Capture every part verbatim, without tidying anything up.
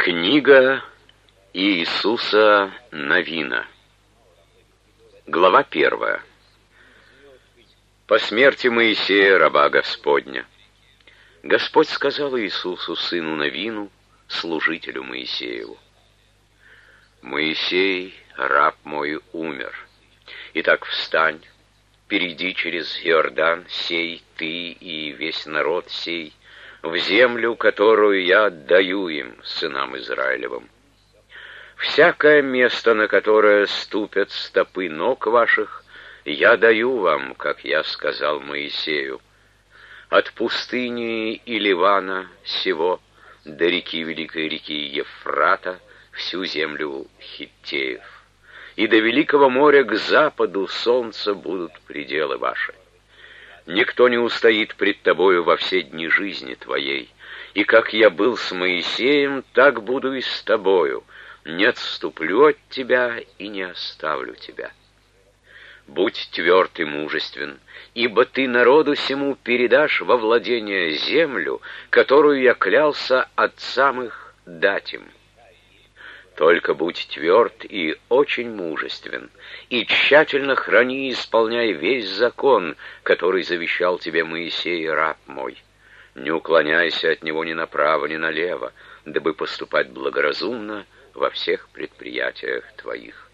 Книга Иисуса Навина. Глава первая. По смерти Моисея, раба Господня, Господь сказал Иисусу, сыну Навину, служителю Моисееву: «Моисей, раб мой, умер. Итак, встань, перейди через Иордан, сей ты и весь народ сей, в землю, которую я отдаю им, сынам Израилевым. Всякое место, на которое ступят стопы ног ваших, я даю вам, как я сказал Моисею, от пустыни и Ливана сего до реки великой реки Ефрата, всю землю Хиттеев, и до великого моря к западу солнца будут пределы ваши. Никто не устоит пред тобою во все дни жизни твоей, и как я был с Моисеем, так буду и с тобою, не отступлю от тебя и не оставлю тебя. Будь тверд и мужествен, ибо ты народу сему передашь во владение землю, которую я клялся отцам их дать им. Только будь тверд и очень мужествен, и тщательно храни и исполняй весь закон, который завещал тебе Моисей, раб мой. Не уклоняйся от него ни направо, ни налево, дабы поступать благоразумно во всех предприятиях твоих.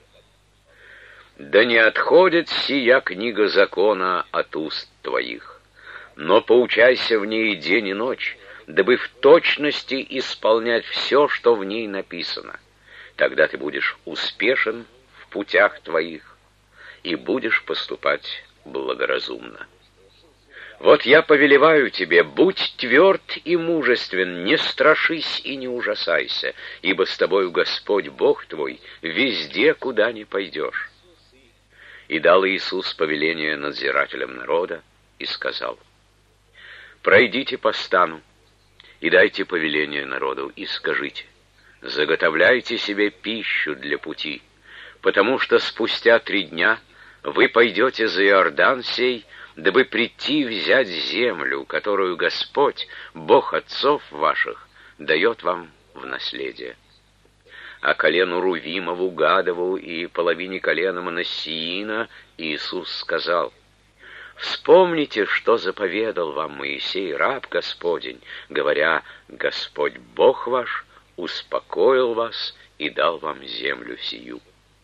Да не отходит сия книга закона от уст твоих, но поучайся в ней день и ночь, дабы в точности исполнять все, что в ней написано. Тогда ты будешь успешен в путях твоих и будешь поступать благоразумно. Вот я повелеваю тебе, будь тверд и мужествен, не страшись и не ужасайся, ибо с тобою Господь Бог твой везде, куда ни пойдешь». И дал Иисус повеление надзирателям народа и сказал: «Пройдите по стану и дайте повеление народу, и скажите: заготовляйте себе пищу для пути, потому что спустя три дня вы пойдете за Иордан сей, дабы прийти и взять землю, которую Господь, Бог отцов ваших, дает вам в наследие. А колену Рувимову, Гадову и половине колена Манассиина Иисус сказал: вспомните, что заповедал вам Моисей, раб Господень, говоря: Господь Бог ваш успокоил вас и дал вам землю сию.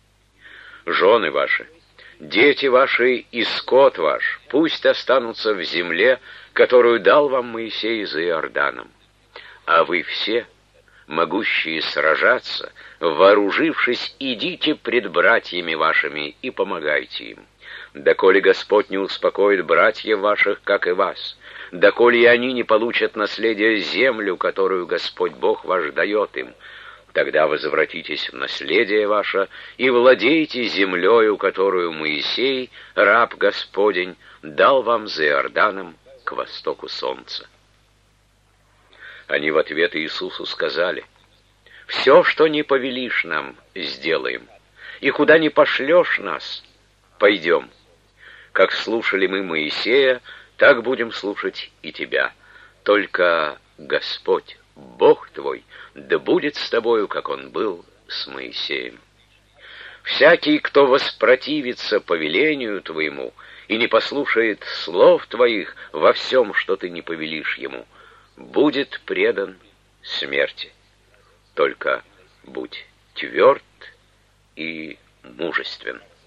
Жены ваши, дети ваши и скот ваш пусть останутся в земле, которую дал вам Моисей за Иорданом. А вы все, могущие сражаться, вооружившись, идите пред братьями вашими и помогайте им. Доколе Господь не успокоит братьев ваших, как и вас, доколе и они не получат наследие землю, которую Господь Бог ваш дает им, тогда возвратитесь в наследие ваше и владейте землею, которую Моисей, раб Господень, дал вам за Иорданом к востоку солнца». Они в ответ Иисусу сказали: «Все, что не повелишь нам, сделаем, и куда не пошлешь нас, пойдем. Как слушали мы Моисея, так будем слушать и тебя. Только Господь, Бог твой, да будет с тобою, как Он был с Моисеем. Всякий, кто воспротивится повелению твоему и не послушает слов твоих во всем, что ты не повелишь ему, будет предан смерти. Только будь тверд и мужествен».